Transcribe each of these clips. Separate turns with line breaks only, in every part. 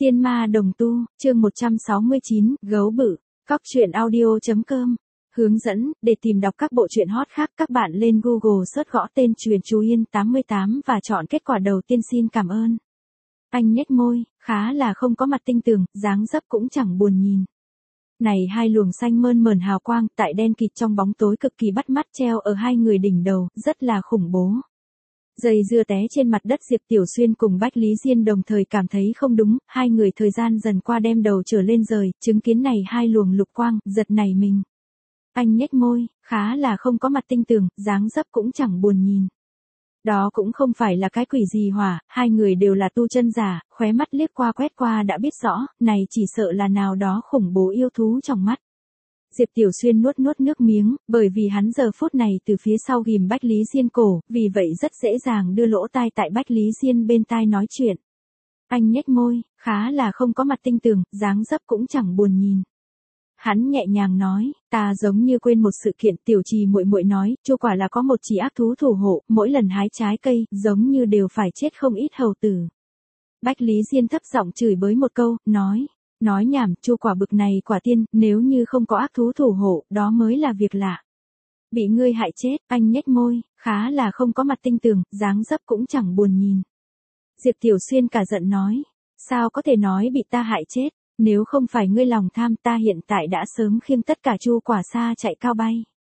Tiên ma đồng tu, chương 169, gấu bự, cóc truyện audio.com. Hướng dẫn, để tìm đọc các bộ truyện hot khác các bạn lên Google search gõ tên Truyện Chú Yên 88 và chọn kết quả đầu tiên. Xin cảm ơn. Anh nhếch môi, khá là không có mặt tinh tường, dáng dấp cũng chẳng buồn nhìn. Này hai luồng xanh mơn mởn hào quang tại đen kịt trong bóng tối cực kỳ bắt mắt treo ở hai người đỉnh đầu, rất là khủng bố. Dây dưa té trên mặt đất. Diệp Tiểu Xuyên cùng Bách Lý Diên đồng thời cảm thấy không đúng, hai người thời gian dần qua đem đầu trở lên rời, chứng kiến này hai luồng lục quang, giật nảy mình. Anh nhếch môi, khá là không có mặt tinh tường, dáng dấp cũng chẳng buồn nhìn. Đó cũng không phải là cái quỷ gì hỏa, hai người đều là tu chân giả, khóe mắt liếc qua quét qua đã biết rõ, này chỉ sợ là nào đó khủng bố yêu thú trong mắt. Diệp Tiểu Xuyên nuốt nước miếng, bởi vì hắn giờ phút này từ phía sau ghim Bách Lý Diên cổ, vì vậy rất dễ dàng đưa lỗ tai tại Bách Lý Diên bên tai nói chuyện. Anh nhếch môi, khá là không có mặt tinh tường, dáng dấp cũng chẳng buồn nhìn. Hắn nhẹ nhàng nói, ta giống như quên một sự kiện. Tiểu Trì muội muội nói, Chu quả là có một chỉ ác thú thủ hộ, mỗi lần hái trái cây, giống như đều phải chết không ít hầu tử. Bách Lý Diên thấp giọng chửi bới một câu, nói nhảm, Chu quả bực này quả tiên, nếu như không có ác thú thủ hộ, đó mới là việc lạ. Bị ngươi hại chết. Anh nhếch môi, khá là không có mặt tinh tường, dáng dấp cũng chẳng buồn nhìn. Diệp Tiểu Xuyên cả giận nói, sao có thể nói bị ta hại chết, nếu không phải ngươi lòng tham ta hiện tại đã sớm khiêng tất cả Chu quả xa chạy cao bay.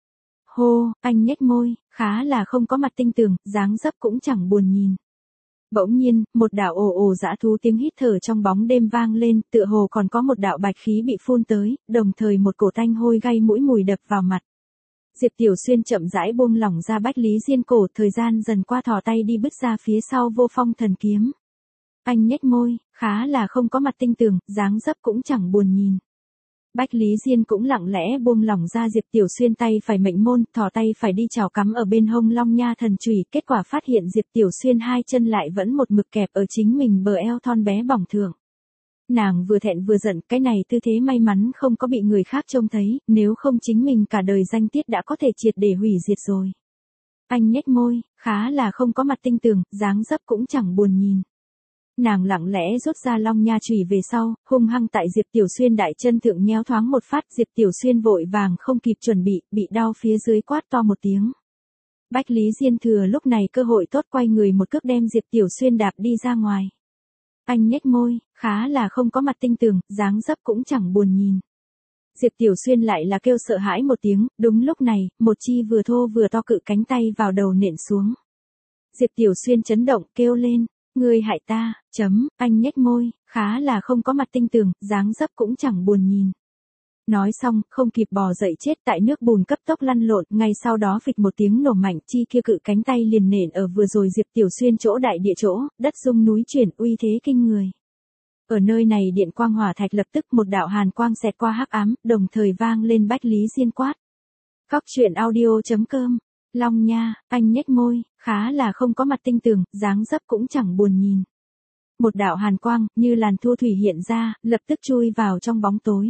Hô, anh nhếch môi, khá là không có mặt tinh tường, dáng dấp cũng chẳng buồn nhìn. Bỗng nhiên, một đạo ồ dã thú tiếng hít thở trong bóng đêm vang lên, tựa hồ còn có một đạo bạch khí bị phun tới, đồng thời một cổ tanh hôi gây mũi mùi đập vào mặt. Diệp Tiểu Xuyên chậm rãi buông lỏng ra Bách Lý Diên cổ, thời gian dần qua thò tay đi bứt ra phía sau Vô Phong thần kiếm. Anh nhếch môi, khá là không có mặt tinh tường, dáng dấp cũng chẳng buồn nhìn. Bách Lý Diên cũng lặng lẽ buông lỏng ra Diệp Tiểu Xuyên tay phải mệnh môn, thò tay phải đi chào cắm ở bên hông Long Nha thần chùy, kết quả phát hiện Diệp Tiểu Xuyên hai chân lại vẫn một mực kẹp ở chính mình bờ eo thon bé bỏng thượng. Nàng vừa thẹn vừa giận, cái này tư thế may mắn không có bị người khác trông thấy, nếu không chính mình cả đời danh tiết đã có thể triệt để hủy diệt rồi. Anh nhếch môi, khá là không có mặt tinh tường, dáng dấp cũng chẳng buồn nhìn. Nàng lặng lẽ rút ra Long Nha chùy về sau, hung hăng tại Diệp Tiểu Xuyên đại chân thượng nhéo thoáng một phát. Diệp Tiểu Xuyên vội vàng không kịp chuẩn bị đau phía dưới quát to một tiếng. Bách Lý Diên thừa lúc này cơ hội tốt quay người một cước đem Diệp Tiểu Xuyên đạp đi ra ngoài. Anh nhếch môi, khá là không có mặt tinh tường, dáng dấp cũng chẳng buồn nhìn. Diệp Tiểu Xuyên lại là kêu sợ hãi một tiếng, đúng lúc này, một chi vừa thô vừa to cự cánh tay vào đầu nện xuống. Diệp Tiểu Xuyên chấn động, kêu lên. Ngươi hại ta, anh nhếch môi, khá là không có mặt tinh tường, dáng dấp cũng chẳng buồn nhìn. Nói xong, không kịp bò dậy chết tại nước bùn cấp tốc lăn lộn, ngay sau đó phịch một tiếng nổ mạnh, chi kia cự cánh tay liền nện ở vừa rồi Diệp Tiểu Xuyên chỗ đại địa chỗ, đất rung núi chuyển, uy thế kinh người. Ở nơi này điện quang hỏa thạch lập tức một đạo hàn quang xẹt qua hắc ám, đồng thời vang lên Bách Lý Diên quát. Cóc truyện audio.com. Long Nha, anh nhếch môi, khá là không có mặt tinh tường, dáng dấp cũng chẳng buồn nhìn. Một đạo hàn quang, như làn thu thủy hiện ra, lập tức chui vào trong bóng tối.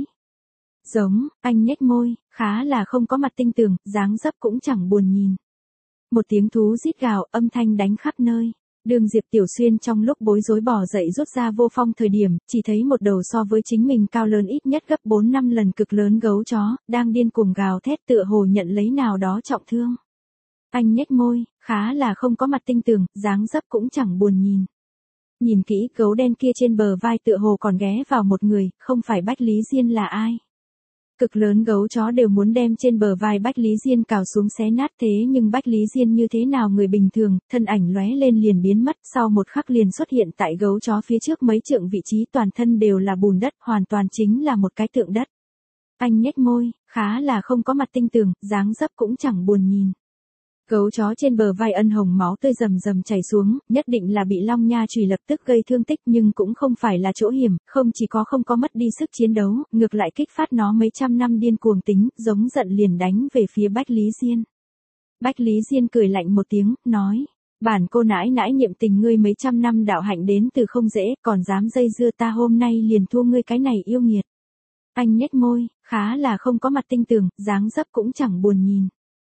Anh nhếch môi, khá là không có mặt tinh tường, dáng dấp cũng chẳng buồn nhìn. Một tiếng thú rít gào, âm thanh đánh khắp nơi. Đường Diệp Tiểu Xuyên trong lúc bối rối bò dậy rút ra Vô Phong thời điểm, chỉ thấy một đầu so với chính mình cao lớn ít nhất gấp 4-5 lần cực lớn gấu chó, đang điên cuồng gào thét tựa hồ nhận lấy nào đó trọng thương. Anh nhếch môi, khá là không có mặt tinh tường, dáng dấp cũng chẳng buồn nhìn. Nhìn kỹ, gấu đen kia trên bờ vai tựa hồ còn ghé vào một người, không phải Bách Lý Diên là ai. Cực lớn gấu chó đều muốn đem trên bờ vai Bách Lý Diên cào xuống xé nát, thế nhưng Bách Lý Diên như thế nào người bình thường, thân ảnh lóe lên liền biến mất, sau một khắc liền xuất hiện tại gấu chó phía trước mấy trượng vị trí, toàn thân đều là bùn đất, hoàn toàn chính là một cái tượng đất. Anh nhếch môi, khá là không có mặt tinh tường, dáng dấp cũng chẳng buồn nhìn. Gấu chó trên bờ vai ân hồng máu tươi rầm chảy xuống, nhất định là bị Long Nha chùy lập tức gây thương tích, nhưng cũng không phải là chỗ hiểm, không có mất đi sức chiến đấu, ngược lại kích phát nó mấy trăm năm điên cuồng tính, giống giận liền đánh về phía Bách Lý Diên. Bách Lý Diên cười lạnh một tiếng, nói, bản cô nãi nãi niệm tình ngươi mấy trăm năm đạo hạnh đến từ không dễ, còn dám dây dưa ta hôm nay liền thua ngươi cái này yêu nghiệt. Anh nhếch môi, khá là không có mặt tinh tường, dáng dấp cũng chẳng buồn nhìn.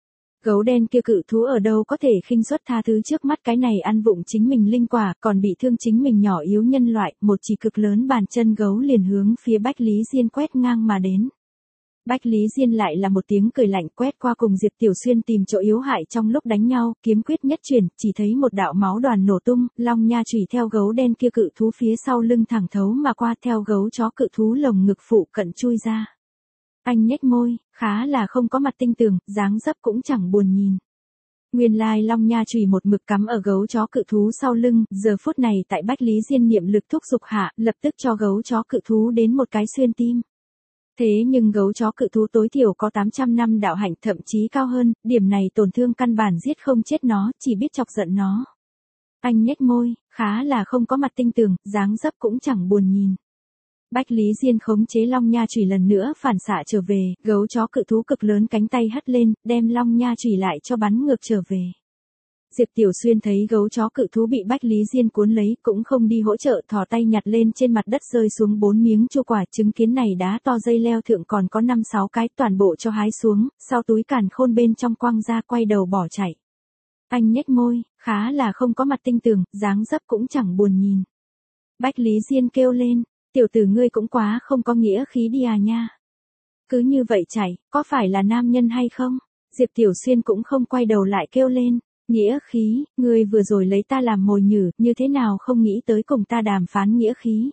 Gấu đen kia cự thú ở đâu có thể khinh suất tha thứ trước mắt cái này ăn vụng chính mình linh quả, còn bị thương chính mình nhỏ yếu nhân loại, một chỉ cực lớn bàn chân gấu liền hướng phía Bách Lý Diên quét ngang mà đến. Bách Lý Diên lại là một tiếng cười lạnh quét qua cùng Diệp Tiểu Xuyên tìm chỗ yếu hại trong lúc đánh nhau, kiếm quyết nhất chuyển, chỉ thấy một đạo máu đoàn nổ tung, long nha chùy theo gấu đen kia cự thú phía sau lưng thẳng thấu mà qua theo gấu chó cự thú lồng ngực phụ cận chui ra. Anh nhếch môi, khá là không có mặt tinh tường, dáng dấp cũng chẳng buồn nhìn. Nguyên lai long nha chùy một mực cắm ở gấu chó cự thú sau lưng, giờ phút này tại Bách Lý Diên niệm lực thúc giục hạ, lập tức cho gấu chó cự thú đến một cái xuyên tim. Thế nhưng gấu chó cự thú tối thiểu có 800 năm đạo hạnh, thậm chí cao hơn, điểm này tổn thương căn bản giết không chết nó, chỉ biết chọc giận nó. Anh nhếch môi, khá là không có mặt tinh tường, dáng dấp cũng chẳng buồn nhìn. Bách Lý Diên khống chế long nha chùy lần nữa phản xạ trở về, gấu chó cự thú cực lớn cánh tay hất lên, đem long nha chùy lại cho bắn ngược trở về. Diệp Tiểu Xuyên thấy gấu chó cự thú bị Bách Lý Diên cuốn lấy, cũng không đi hỗ trợ, thò tay nhặt lên trên mặt đất rơi xuống 4 miếng chu quả, chứng kiến này đá to dây leo thượng còn có 5-6 cái, toàn bộ cho hái xuống, sau túi càn khôn bên trong quăng ra, quay đầu bỏ chạy. Anh nhếch môi, khá là không có mặt tinh tường, dáng dấp cũng chẳng buồn nhìn. Bách Lý Diên kêu lên, tiểu tử ngươi cũng quá không có nghĩa khí đi à nha. Cứ như vậy chạy, có phải là nam nhân hay không? Diệp Tiểu Xuyên cũng không quay đầu lại kêu lên. Nghĩa khí, ngươi vừa rồi lấy ta làm mồi nhử, như thế nào không nghĩ tới cùng ta đàm phán nghĩa khí.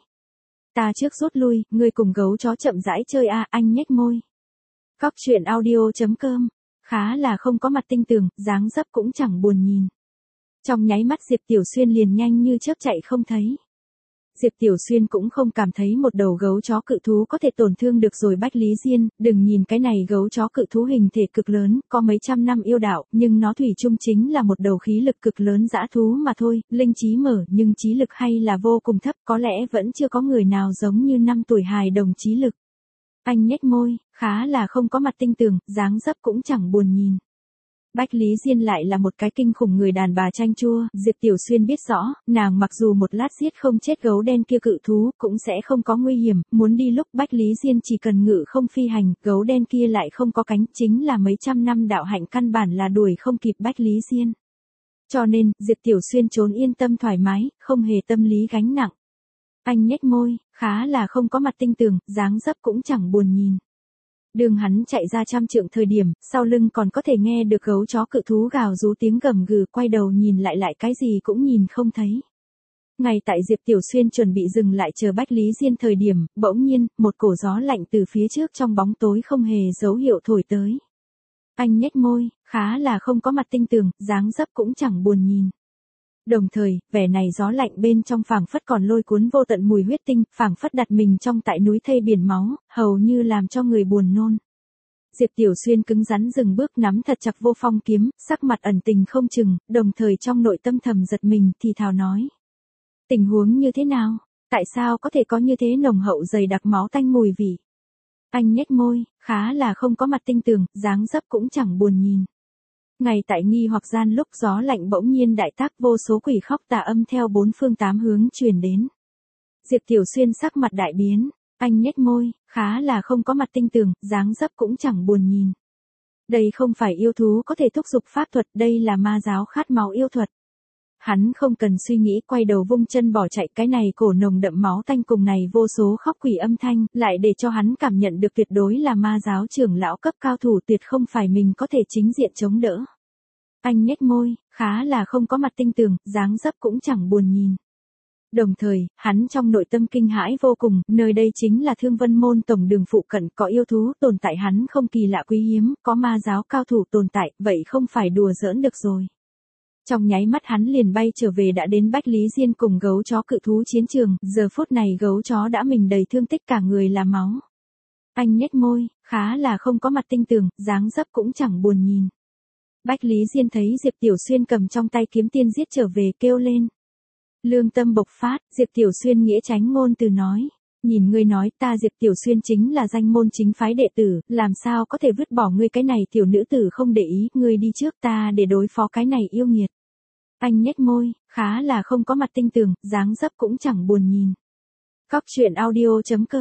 Ta trước rút lui, ngươi cùng gấu chó chậm rãi chơi à, anh nhếch môi. Cóc truyện audio.com, khá là không có mặt tinh tường, dáng dấp cũng chẳng buồn nhìn. Trong nháy mắt Diệp Tiểu Xuyên liền nhanh như chớp chạy không thấy. Diệp Tiểu Xuyên cũng không cảm thấy một đầu gấu chó cự thú có thể tổn thương được rồi Bách Lý Diên, đừng nhìn cái này gấu chó cự thú hình thể cực lớn, có mấy trăm năm yêu đạo, nhưng nó thủy chung chính là một đầu khí lực cực lớn dã thú mà thôi, linh trí mở nhưng trí lực hay là vô cùng thấp, có lẽ vẫn chưa có người nào giống như 5 tuổi hài đồng trí lực. Anh nhếch môi, khá là không có mặt tinh tường, dáng dấp cũng chẳng buồn nhìn. Bách Lý Diên lại là một cái kinh khủng người đàn bà chanh chua, Diệp Tiểu Xuyên biết rõ, nàng mặc dù một lát giết không chết gấu đen kia cự thú, cũng sẽ không có nguy hiểm, muốn đi lúc Bách Lý Diên chỉ cần ngự không phi hành, gấu đen kia lại không có cánh, chính là mấy trăm năm đạo hạnh căn bản là đuổi không kịp Bách Lý Diên. Cho nên, Diệp Tiểu Xuyên trốn yên tâm thoải mái, không hề tâm lý gánh nặng. Anh nhếch môi, khá là không có mặt tinh tường, dáng dấp cũng chẳng buồn nhìn. Đường hắn chạy ra 100 trượng thời điểm, sau lưng còn có thể nghe được gấu chó cự thú gào rú tiếng gầm gừ, quay đầu nhìn lại cái gì cũng nhìn không thấy. Ngay tại Diệp Tiểu Xuyên chuẩn bị dừng lại chờ Bách Lý Diên thời điểm, bỗng nhiên, một cổ gió lạnh từ phía trước trong bóng tối không hề dấu hiệu thổi tới. Anh nhếch môi, khá là không có mặt tinh tường, dáng dấp cũng chẳng buồn nhìn. Đồng thời, vẻ này gió lạnh bên trong phảng phất còn lôi cuốn vô tận mùi huyết tinh, phảng phất đặt mình trong tại núi thây biển máu, hầu như làm cho người buồn nôn. Diệp Tiểu Xuyên cứng rắn dừng bước nắm thật chặt vô phong kiếm, sắc mặt ẩn tình không chừng, đồng thời trong nội tâm thầm giật mình thì thào nói. Tình huống như thế nào? Tại sao có thể có như thế nồng hậu dày đặc máu tanh mùi vị? Anh nhếch môi, khá là không có mặt tinh tường, dáng dấp cũng chẳng buồn nhìn. Ngay tại nghi hoặc gian lúc gió lạnh bỗng nhiên đại tác, vô số quỷ khóc tà âm theo 4 phương 8 hướng truyền đến. Diệp Tiểu Xuyên sắc mặt đại biến, anh nhếch môi, khá là không có mặt tinh tường, dáng dấp cũng chẳng buồn nhìn. Đây không phải yêu thú có thể thúc giục pháp thuật, đây là ma giáo khát máu yêu thuật. Hắn không cần suy nghĩ, quay đầu vung chân bỏ chạy, cái này cổ nồng đậm máu tanh cùng này vô số khóc quỷ âm thanh, lại để cho hắn cảm nhận được tuyệt đối là ma giáo trưởng lão cấp cao thủ, tuyệt không phải mình có thể chính diện chống đỡ. Anh nhếch môi, khá là không có mặt tinh tường, dáng dấp cũng chẳng buồn nhìn. Đồng thời, hắn trong nội tâm kinh hãi vô cùng, nơi đây chính là Thương Vân Môn tổng đường phụ cận, có yêu thú tồn tại hắn không kỳ lạ quý hiếm, có ma giáo cao thủ tồn tại, vậy không phải đùa giỡn được rồi. Trong nháy mắt hắn liền bay trở về, đã đến Bách Lý Diên cùng gấu chó cự thú chiến trường, giờ phút này gấu chó đã mình đầy thương tích, cả người là máu. Anh nhếch môi, khá là không có mặt tinh tường, dáng dấp cũng chẳng buồn nhìn. Bách Lý Diên thấy Diệp Tiểu Xuyên cầm trong tay kiếm tiên giết trở về, kêu lên. Lương tâm bộc phát, Diệp Tiểu Xuyên nghĩa tránh ngôn từ nói. Nhìn ngươi nói, ta Diệp Tiểu Xuyên chính là danh môn chính phái đệ tử, làm sao có thể vứt bỏ ngươi cái này tiểu nữ tử không để ý, ngươi đi trước ta để đối phó cái này yêu nghiệt. Anh nhếch môi, khá là không có mặt tinh tường, dáng dấp cũng chẳng buồn nhìn. Cóc truyện audio.com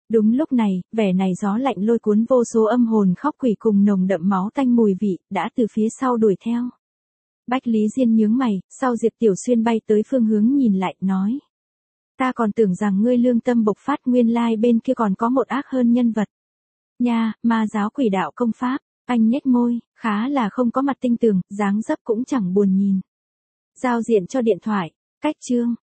Đúng lúc này, vẻ này gió lạnh lôi cuốn vô số âm hồn khóc quỷ cùng nồng đậm máu tanh mùi vị, đã từ phía sau đuổi theo. Bách Lý Diên nhướng mày, sau Diệp Tiểu Xuyên bay tới phương hướng nhìn lại, nói. Ta còn tưởng rằng ngươi lương tâm bộc phát, nguyên lai bên kia còn có một ác hơn nhân vật. Nha, ma giáo quỷ đạo công pháp, anh nhếch môi, khá là không có mặt tinh tường, dáng dấp cũng chẳng buồn nhìn. Giao diện cho điện thoại, cách chương.